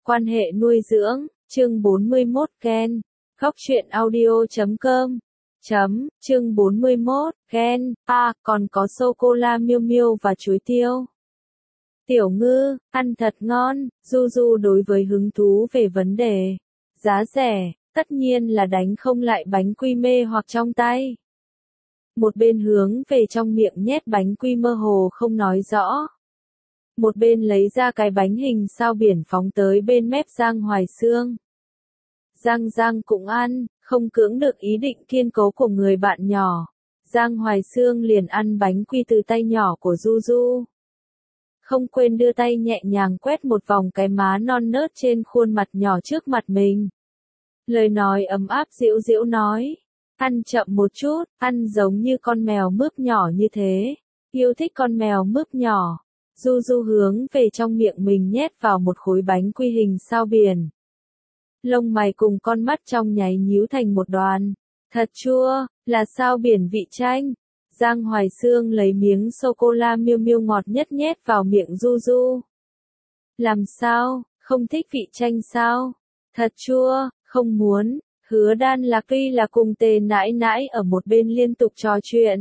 Quan hệ nuôi dưỡng, chương 41 Ken. Góc truyện audio.com. Chương 41, Ken, còn có sô-cô-la Miêu Miêu và chuối tiêu. Tiểu Ngư, ăn thật ngon, Du đối với hứng thú về vấn đề giá rẻ, tất nhiên là đánh không lại bánh quy mê hoặc trong tay. Một bên hướng về trong miệng nhét bánh quy mơ hồ không nói rõ. Một bên lấy ra cái bánh hình sao biển phóng tới bên mép Giang Hoài Xương. Giang cũng ăn, không cưỡng được ý định kiên cố của người bạn nhỏ. Giang Hoài Xương liền ăn bánh quy từ tay nhỏ của Du. Không quên đưa tay nhẹ nhàng quét một vòng cái má non nớt trên khuôn mặt nhỏ trước mặt mình. Lời nói ấm áp dịu dịu nói. Ăn chậm một chút, ăn giống như con mèo mướp nhỏ như thế. Yêu thích con mèo mướp nhỏ. Du hướng về trong miệng mình nhét vào một khối bánh quy hình sao biển. Lông mày cùng con mắt trong nháy nhíu thành một đoàn. Thật chua, là sao biển vị chanh. Giang Hoài Xương lấy miếng sô-cô-la Miêu Miêu ngọt nhất nhét vào miệng Du. Làm sao, không thích vị chanh sao? Thật chua, không muốn. Hứa Đan Lạc tuy là cùng Tề nãi nãi ở một bên liên tục trò chuyện.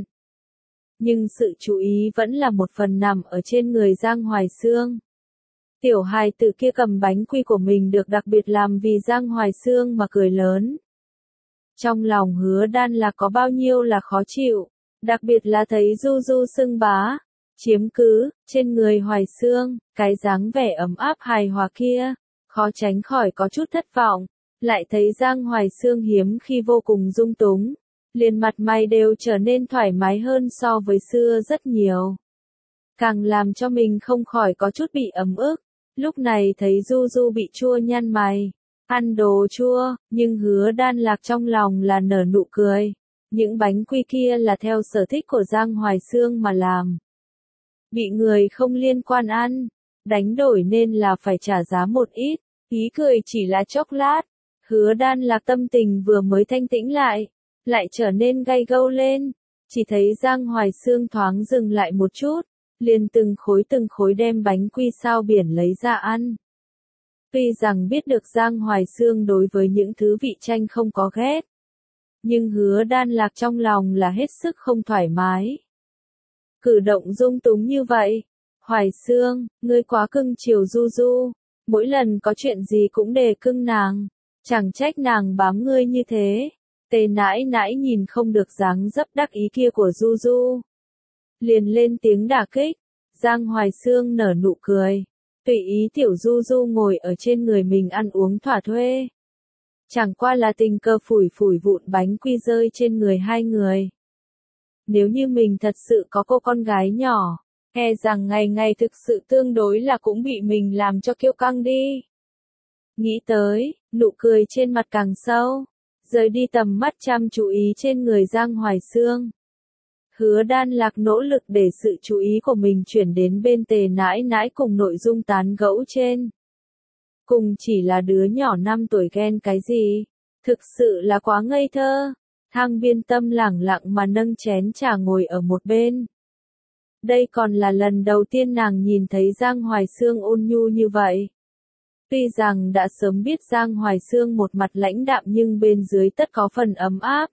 Nhưng sự chú ý vẫn là một phần nằm ở trên người Giang Hoài Xương. Tiểu hài tử kia cầm bánh quy của mình được đặc biệt làm vì Giang Hoài Xương mà cười lớn. Trong lòng Hứa Đan Lạc có bao nhiêu là khó chịu, đặc biệt là thấy Du xưng bá, chiếm cứ, trên người Hoài Xương, cái dáng vẻ ấm áp hài hòa kia, khó tránh khỏi có chút thất vọng, lại thấy Giang Hoài Xương hiếm khi vô cùng dung túng. Liền mặt mày đều trở nên thoải mái hơn so với xưa rất nhiều. Càng làm cho mình không khỏi có chút bị ấm ức. Lúc này thấy Du bị chua nhăn mày. Ăn đồ chua, nhưng Hứa Đan Lạc trong lòng là nở nụ cười. Những bánh quy kia là theo sở thích của Giang Hoài Xương mà làm. Bị người không liên quan ăn, đánh đổi nên là phải trả giá một ít. Ý cười chỉ là chốc lát. Hứa Đan Lạc tâm tình vừa mới thanh tĩnh lại trở nên gay gâu lên, chỉ thấy Giang Hoài Xương thoáng dừng lại một chút, liền từng khối đem bánh quy sao biển lấy ra ăn. Tuy rằng biết được Giang Hoài Xương đối với những thứ vị chanh không có ghét, nhưng Hứa Đan Lạc trong lòng là hết sức không thoải mái. Cử động dung túng như vậy, Hoài Xương, ngươi quá cưng chiều Du, mỗi lần có chuyện gì cũng đề cưng nàng, chẳng trách nàng bám ngươi như thế. Tề nãi nãi nhìn không được dáng dấp đắc ý kia của Du. Liền lên tiếng đả kích. Giang Hoài Xương nở nụ cười. Tùy ý tiểu Du ngồi ở trên người mình ăn uống thỏa thuê. Chẳng qua là tình cờ phủi vụn bánh quy rơi trên người hai người. Nếu như mình thật sự có cô con gái nhỏ, e rằng ngày thực sự tương đối là cũng bị mình làm cho kiêu căng đi. Nghĩ tới, nụ cười trên mặt càng sâu. Rời đi tầm mắt chăm chú ý trên người Giang Hoài Xương. Hứa Đan Lạc nỗ lực để sự chú ý của mình chuyển đến bên Tề nãi nãi cùng nội dung tán gẫu trên. Cùng chỉ là đứa nhỏ 5 tuổi ghen cái gì? Thực sự là quá ngây thơ. Thang Biên Tâm lẳng lặng mà nâng chén trà ngồi ở một bên. Đây còn là lần đầu tiên nàng nhìn thấy Giang Hoài Xương ôn nhu như vậy. Tuy rằng đã sớm biết Giang Hoài Xương một mặt lãnh đạm nhưng bên dưới tất có phần ấm áp.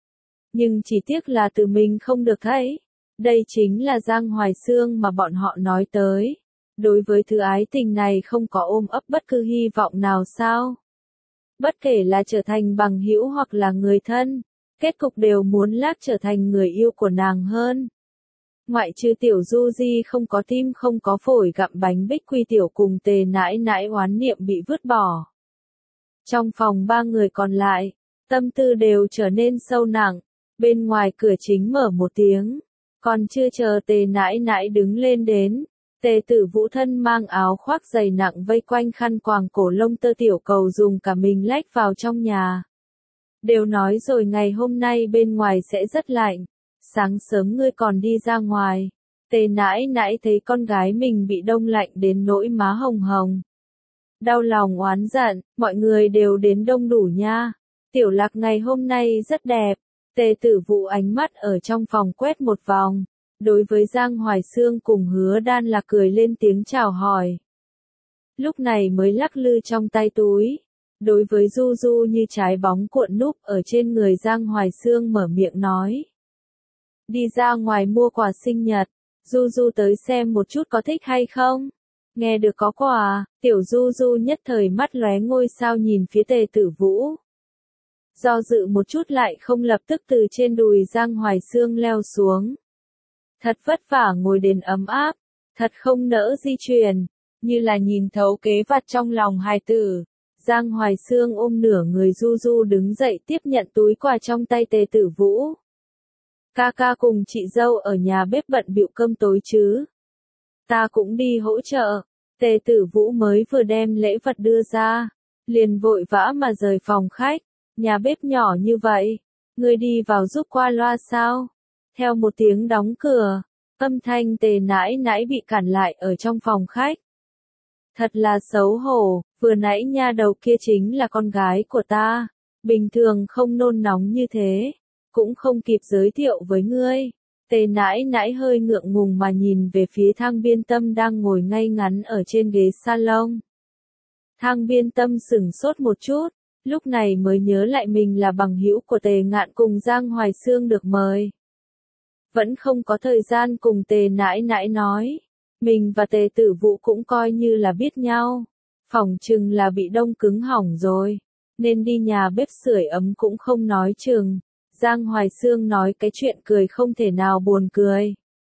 Nhưng chỉ tiếc là từ mình không được thấy. Đây chính là Giang Hoài Xương mà bọn họ nói tới. Đối với thứ ái tình này không có ôm ấp bất cứ hy vọng nào sao. Bất kể là trở thành bằng hữu hoặc là người thân, kết cục đều muốn lác trở thành người yêu của nàng hơn. Ngoại trừ tiểu Du Di không có tim không có phổi gặm bánh bích quy tiểu cùng Tề nãi nãi oán niệm bị vứt bỏ. Trong phòng 3 người còn lại, tâm tư đều trở nên sâu nặng, bên ngoài cửa chính mở một tiếng, còn chưa chờ Tề nãi nãi đứng lên đến, Tề Tử Vũ thân mang áo khoác dày nặng vây quanh khăn quàng cổ lông tơ tiểu cầu dùng cả mình lách vào trong nhà. Đều nói rồi ngày hôm nay bên ngoài sẽ rất lạnh. Sáng sớm ngươi còn đi ra ngoài. Tề nãi nãi thấy con gái mình bị đông lạnh đến nỗi má hồng hồng. Đau lòng oán giận, mọi người đều đến đông đủ nha. Tiểu Lạc ngày hôm nay rất đẹp. Tề Tử Vũ ánh mắt ở trong phòng quét một vòng. Đối với Giang Hoài Xương cùng Hứa Đan Lạc cười lên tiếng chào hỏi. lúc này mới lắc lư trong tay túi. Đối với Du Du như trái bóng cuộn núp ở trên người Giang Hoài Xương mở miệng nói. Đi ra ngoài mua quà sinh nhật, Du Du tới xem một chút có thích hay không? Nghe được có quà, tiểu Du Du nhất thời mắt lóe ngôi sao nhìn phía Tề Tử Vũ. Do dự một chút lại không lập tức từ trên đùi Giang Hoài Xương leo xuống. Thật vất vả ngồi đến ấm áp, thật không nỡ di chuyển, như là nhìn thấu kế vặt trong lòng hài tử. Giang Hoài Xương ôm nửa người Du Du đứng dậy tiếp nhận túi quà trong tay Tề Tử Vũ. Ca ca cùng chị dâu ở nhà bếp bận bịu cơm tối chứ. Ta cũng đi hỗ trợ. Tề Tử Vũ mới vừa đem lễ vật đưa ra, liền vội vã mà rời phòng khách. Nhà bếp nhỏ như vậy, ngươi đi vào giúp qua loa sao? Theo một tiếng đóng cửa, âm thanh Tề nãi nãi bị cản lại ở trong phòng khách. Thật là xấu hổ, vừa nãy nha đầu kia chính là con gái của ta, bình thường không nôn nóng như thế, cũng không kịp giới thiệu với ngươi. Tề nãi nãi hơi ngượng ngùng mà nhìn về phía Thang Biên Tâm đang ngồi ngay ngắn ở trên ghế salon. Thang Biên Tâm sửng sốt một chút, lúc này mới nhớ lại mình là bằng hữu của Tề Ngạn cùng Giang Hoài Xương được mời. Vẫn không có thời gian cùng Tề nãi nãi nói. Mình và Tề Tử Vũ cũng coi như là biết nhau. Phỏng chừng là bị đông cứng hỏng rồi. Nên đi nhà bếp sưởi ấm cũng không nói chừng. Giang Hoài Xương nói cái chuyện cười không thể nào buồn cười.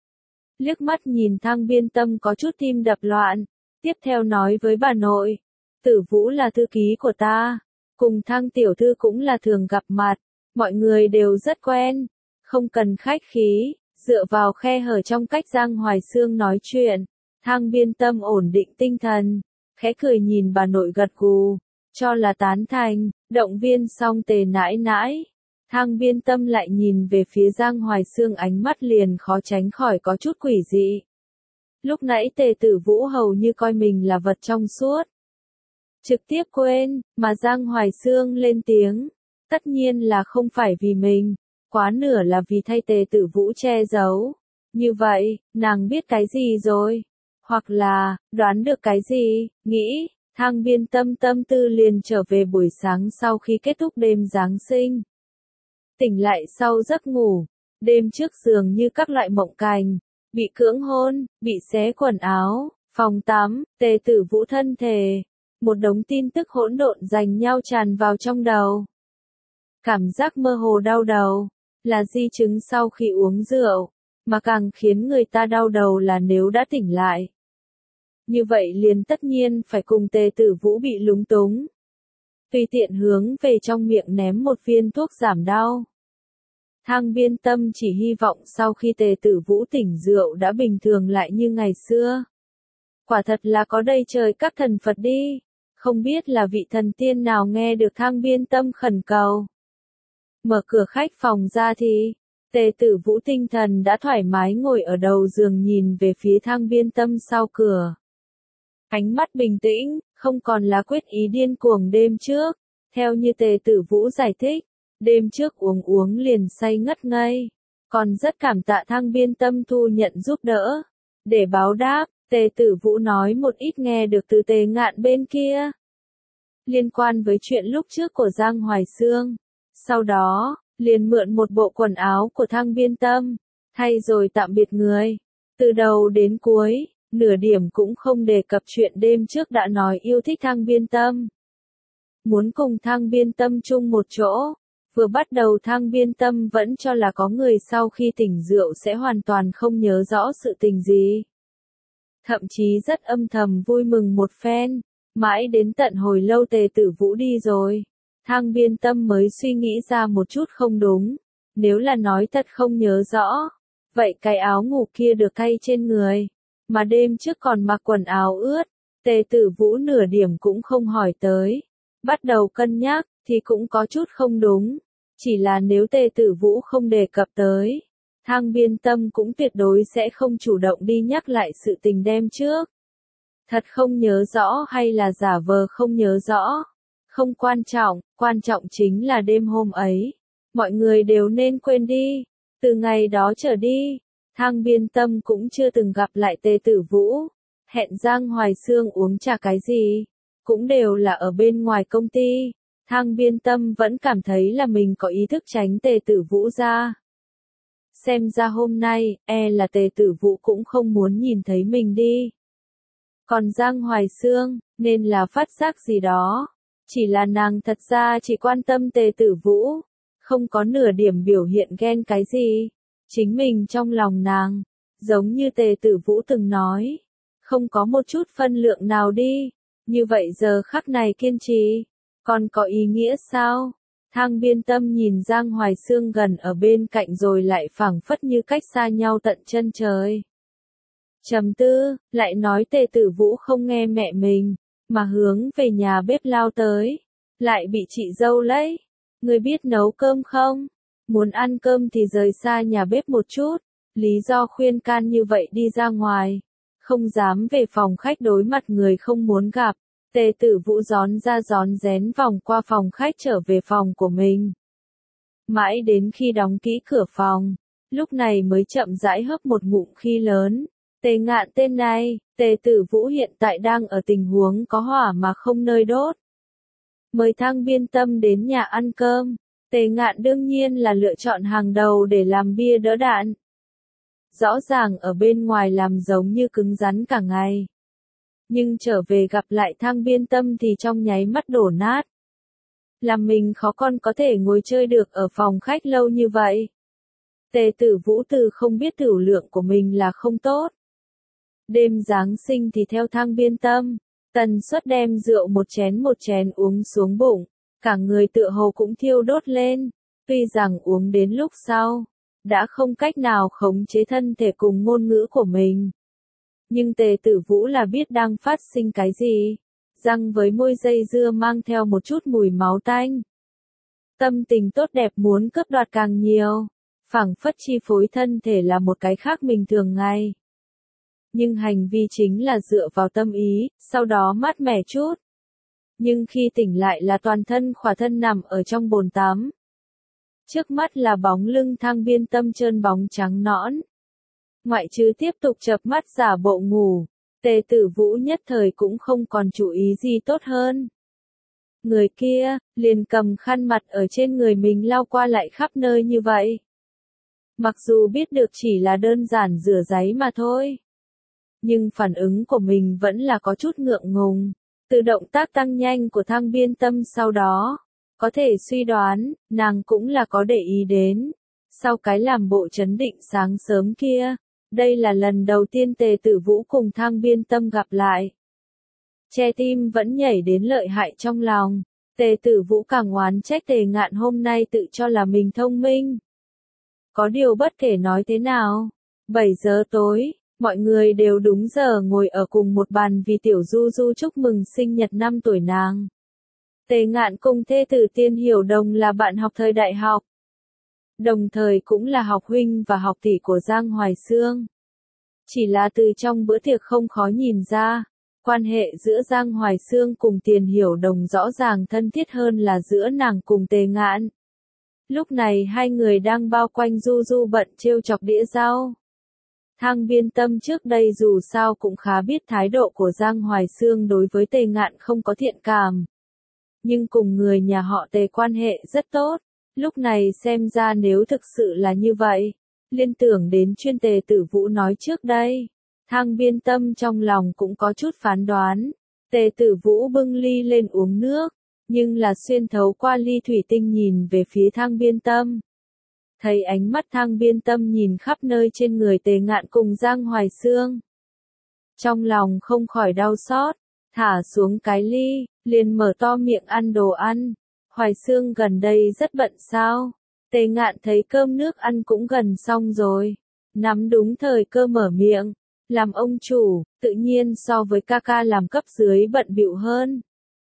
Liếc mắt nhìn Thang Biên Tâm có chút tim đập loạn. Tiếp theo nói với bà nội. Tử Vũ là thư ký của ta. Cùng Thang tiểu thư cũng là thường gặp mặt. Mọi người đều rất quen. Không cần khách khí. Dựa vào khe hở trong cách Giang Hoài Xương nói chuyện, Thang Biên Tâm ổn định tinh thần, khẽ cười nhìn bà nội gật gù, cho là tán thành, động viên xong Tề nãi nãi. Thang Biên Tâm lại nhìn về phía Giang Hoài Xương ánh mắt liền khó tránh khỏi có chút quỷ dị. Lúc nãy Tề Tử Vũ hầu như coi mình là vật trong suốt. Trực tiếp quên, mà Giang Hoài Xương lên tiếng, tất nhiên là không phải vì mình. Quá nửa là vì thay Tề Tử Vũ che giấu. Như vậy, nàng biết cái gì rồi? Hoặc là, đoán được cái gì? Nghĩ, Thang Biên Tâm tâm tư liền trở về buổi sáng sau khi kết thúc đêm Giáng sinh. Tỉnh lại sau giấc ngủ, đêm trước giường như các loại mộng cành, bị cưỡng hôn, bị xé quần áo, phòng tắm, Tề Tử Vũ thân thể. Một đống tin tức hỗn độn giành nhau tràn vào trong đầu. Cảm giác mơ hồ đau đầu. Là di chứng sau khi uống rượu, mà càng khiến người ta đau đầu là nếu đã tỉnh lại. Như vậy liền tất nhiên phải cùng Tề Tử Vũ bị lúng túng. Tùy tiện hướng về trong miệng ném một viên thuốc giảm đau. Thang Biên Tâm chỉ hy vọng sau khi Tề Tử Vũ tỉnh rượu đã bình thường lại như ngày xưa. Quả thật là có đầy trời các thần Phật đi, không biết là vị thần tiên nào nghe được Thang Biên Tâm khẩn cầu. Mở cửa khách phòng ra thì, Tề Tử Vũ tinh thần đã thoải mái ngồi ở đầu giường nhìn về phía Thang Biên Tâm sau cửa. Ánh mắt bình tĩnh, không còn là quyết ý điên cuồng đêm trước. Theo như Tề Tử Vũ giải thích, đêm trước uống liền say ngất ngây. Còn rất cảm tạ Thang Biên Tâm thu nhận giúp đỡ. Để báo đáp, Tề Tử Vũ nói một ít nghe được từ Tề Ngạn bên kia. Liên quan với chuyện lúc trước của Giang Hoài Xương. Sau đó, liền mượn một bộ quần áo của Thang Biên Tâm, thay rồi tạm biệt người. Từ đầu đến cuối, nửa điểm cũng không đề cập chuyện đêm trước đã nói yêu thích Thang Biên Tâm. Muốn cùng Thang Biên Tâm chung một chỗ, vừa bắt đầu Thang Biên Tâm vẫn cho là có người sau khi tỉnh rượu sẽ hoàn toàn không nhớ rõ sự tình gì. Thậm chí rất âm thầm vui mừng một phen, mãi đến tận hồi lâu Tề Tử Vũ đi rồi. Thang Biên Tâm mới suy nghĩ ra một chút không đúng. Nếu là nói thật không nhớ rõ, vậy cái áo ngủ kia được thay trên người, mà đêm trước còn mặc quần áo ướt, Tề Tử Vũ nửa điểm cũng không hỏi tới. Bắt đầu cân nhắc, thì cũng có chút không đúng. Chỉ là nếu Tề Tử Vũ không đề cập tới, Thang Biên Tâm cũng tuyệt đối sẽ không chủ động đi nhắc lại sự tình đêm trước. Thật không nhớ rõ hay là giả vờ không nhớ rõ. Không quan trọng chính là đêm hôm ấy. Mọi người đều nên quên đi. Từ ngày đó trở đi, Thang Biên Tâm cũng chưa từng gặp lại Tề Tử Vũ. hẹn Giang Hoài Xương uống trà cái gì, cũng đều là ở bên ngoài công ty. Thang Biên Tâm vẫn cảm thấy là mình có ý thức tránh Tề Tử Vũ ra. Xem ra hôm nay, là Tề Tử Vũ cũng không muốn nhìn thấy mình đi. Còn Giang Hoài Xương, nên là phát giác gì đó. Chỉ là nàng thật ra chỉ quan tâm Tề Tử Vũ, không có nửa điểm biểu hiện ghen cái gì. Chính mình trong lòng nàng, giống như Tề Tử Vũ từng nói, không có một chút phân lượng nào đi. Như vậy giờ khắc này kiên trì, còn có ý nghĩa sao? Thang Biên Tâm nhìn Giang Hoài Xương gần ở bên cạnh rồi lại phảng phất như cách xa nhau tận chân trời. Trầm tư, lại nói Tề Tử Vũ không nghe mẹ mình, mà hướng về nhà bếp lao tới, lại bị chị dâu lấy. Người biết nấu cơm không? Muốn ăn cơm thì rời xa nhà bếp một chút. Lý do khuyên can như vậy đi ra ngoài, không dám về phòng khách đối mặt người không muốn gặp. Tề Tử Vũ rón ra rón rén vòng qua phòng khách trở về phòng của mình. Mãi đến khi đóng kỹ cửa phòng, lúc này mới chậm rãi hớp một ngụm khi lớn. Tề Ngạn tên này, Tề Tử Vũ hiện tại đang ở tình huống có hỏa mà không nơi đốt. Mời Thang Biên Tâm đến nhà ăn cơm, Tề Ngạn đương nhiên là lựa chọn hàng đầu để làm bia đỡ đạn. Rõ ràng ở bên ngoài làm giống như cứng rắn cả ngày. Nhưng trở về gặp lại Thang Biên Tâm thì trong nháy mắt đổ nát. Làm mình khó con có thể ngồi chơi được ở phòng khách lâu như vậy. Tề Tử Vũ từ không biết tửu lượng của mình là không tốt. Đêm Giáng sinh thì theo Thang Biên Tâm, tần suất đem rượu một chén uống xuống bụng, cả người tựa hồ cũng thiêu đốt lên. Tuy rằng uống đến lúc sau, đã không cách nào khống chế thân thể cùng ngôn ngữ của mình. Nhưng Tề Tử Vũ là biết đang phát sinh cái gì. Răng với môi dây dưa mang theo một chút mùi máu tanh. Tâm tình tốt đẹp muốn cướp đoạt càng nhiều. Phảng phất chi phối thân thể là một cái khác mình thường ngày. Nhưng hành vi chính là dựa vào tâm ý, sau đó mát mẻ chút. Nhưng khi tỉnh lại là toàn thân khỏa thân nằm ở trong bồn tắm. Trước mắt là bóng lưng Thang Biên Tâm trơn bóng trắng nõn. Ngoại trừ tiếp tục chợp mắt giả bộ ngủ, Tề Tử Vũ nhất thời cũng không còn chú ý gì tốt hơn. Người kia, liền cầm khăn mặt ở trên người mình lau qua lại khắp nơi như vậy. Mặc dù biết được chỉ là đơn giản rửa giấy mà thôi. Nhưng phản ứng của mình vẫn là có chút ngượng ngùng. Từ động tác tăng nhanh của Thang Biên Tâm sau đó, có thể suy đoán, nàng cũng là có để ý đến. Sau cái làm bộ trấn định sáng sớm kia, đây là lần đầu tiên Tề Tử Vũ cùng Thang Biên Tâm gặp lại. Che tim vẫn nhảy đến lợi hại trong lòng. Tề Tử Vũ càng oán trách Tề Ngạn hôm nay tự cho là mình thông minh. Có điều bất kể nói thế nào, 7 giờ tối, mọi người đều đúng giờ ngồi ở cùng một bàn vì Tiểu Du Du chúc mừng sinh nhật 5 tuổi nàng. Tề Ngạn cùng thê tử Tiên Hiểu Đồng là bạn học thời đại học. Đồng thời cũng là học huynh và học tỷ của Giang Hoài Xương. Chỉ là từ trong bữa tiệc không khó nhìn ra, quan hệ giữa Giang Hoài Xương cùng Tiền Hiểu Đồng rõ ràng thân thiết hơn là giữa nàng cùng Tề Ngạn. Lúc này hai người đang bao quanh Du Du bận trêu chọc đĩa rau. Thang Biên Tâm trước đây dù sao cũng khá biết thái độ của Giang Hoài Xương đối với Tề Ngạn không có thiện cảm. Nhưng cùng người nhà họ Tề quan hệ rất tốt. Lúc này xem ra nếu thực sự là như vậy, liên tưởng đến chuyên Tề Tử Vũ nói trước đây, Thang Biên Tâm trong lòng cũng có chút phán đoán. Tề Tử Vũ bưng ly lên uống nước, nhưng là xuyên thấu qua ly thủy tinh nhìn về phía Thang Biên Tâm. Thấy ánh mắt Thang Biên Tâm nhìn khắp nơi trên người Tề Ngạn cùng Giang Hoài Xương. Trong lòng không khỏi đau xót, thả xuống cái ly, liền mở to miệng ăn đồ ăn. Hoài Xương gần đây rất bận sao? Tề Ngạn thấy cơm nước ăn cũng gần xong rồi. Nắm đúng thời cơ mở miệng. Làm ông chủ, tự nhiên so với ca ca làm cấp dưới bận bịu hơn.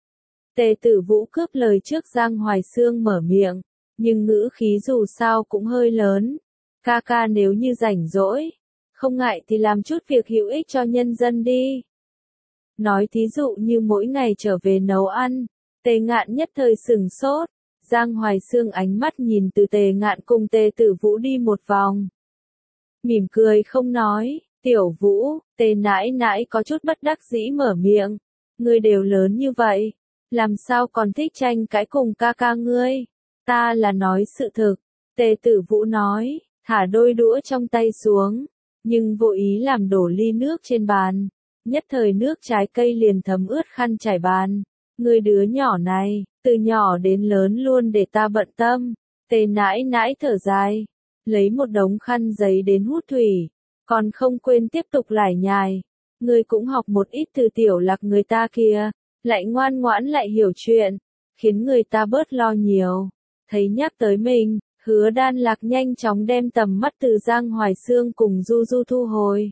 Tề Tử Vũ cướp lời trước Giang Hoài Xương mở miệng. Nhưng ngữ khí dù sao cũng hơi lớn. Ca ca nếu như rảnh rỗi, không ngại thì làm chút việc hữu ích cho nhân dân đi. Nói thí dụ như mỗi ngày trở về nấu ăn. Tề Ngạn nhất thời sửng sốt. Giang Hoài Xương ánh mắt nhìn từ Tề Ngạn cùng Tề Tử Vũ đi một vòng. Mỉm cười không nói, Tiểu Vũ, Tề nãi nãi có chút bất đắc dĩ mở miệng. Ngươi đều lớn như vậy, làm sao còn thích tranh cãi cùng ca ca ngươi? Ta là nói sự thực. Tề Tử Vũ nói, thả đôi đũa trong tay xuống, nhưng vô ý làm đổ ly nước trên bàn. Nhất thời nước trái cây liền thấm ướt khăn trải bàn. Ngươi đứa nhỏ này, từ nhỏ đến lớn luôn để ta bận tâm. Tề nãi nãi thở dài, lấy một đống khăn giấy đến hút thủy, còn không quên tiếp tục lải nhải. Ngươi cũng học một ít từ Tiểu Lạc người ta kìa, lại ngoan ngoãn lại hiểu chuyện, khiến người ta bớt lo nhiều. Thấy nhắc tới mình, Hứa Đan Lạc nhanh chóng đem tầm mắt từ Giang Hoài Xương cùng Du Du thu hồi.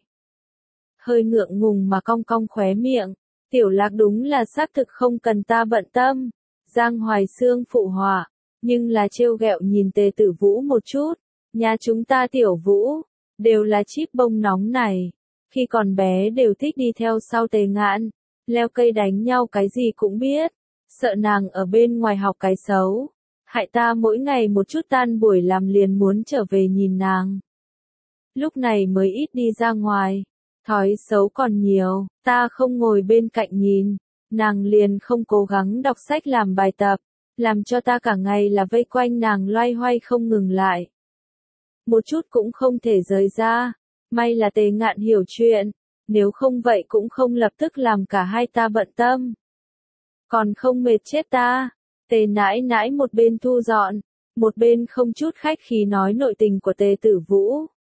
Hơi ngượng ngùng mà cong cong khóe miệng, Tiểu Lạc đúng là xác thực không cần ta bận tâm. Giang Hoài Xương phụ họa, nhưng là trêu ghẹo nhìn Tề Tử Vũ một chút. Nhà chúng ta Tiểu Vũ, đều là chíp bông nóng này. Khi còn bé đều thích đi theo sau Tề Ngạn, leo cây đánh nhau cái gì cũng biết. Sợ nàng ở bên ngoài học cái xấu. Hại ta mỗi ngày một chút tan buổi làm liền muốn trở về nhìn nàng. Lúc này mới ít đi ra ngoài. Thói xấu còn nhiều, ta không ngồi bên cạnh nhìn. Nàng liền không cố gắng đọc sách làm bài tập. Làm cho ta cả ngày là vây quanh nàng loay hoay không ngừng lại. Một chút cũng không thể rời ra. May là Tề Ngạn hiểu chuyện. Nếu không vậy cũng không lập tức làm cả hai ta bận tâm. Còn không mệt chết ta. Tề nãi nãi một bên thu dọn, một bên không chút khách khí nói nội tình của Tề Tử Vũ.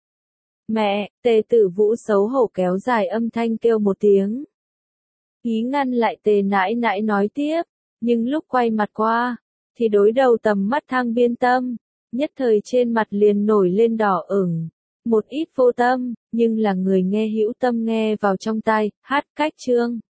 Mẹ, Tề Tử Vũ xấu hổ kéo dài âm thanh kêu một tiếng. Ý ngăn lại Tề nãi nãi nói tiếp, nhưng lúc quay mặt qua, thì đối đầu tầm mắt Thang Biên Tâm, nhất thời trên mặt liền nổi lên đỏ ửng. Một ít vô tâm, nhưng là người nghe hữu tâm nghe vào trong tai, hát cách chương.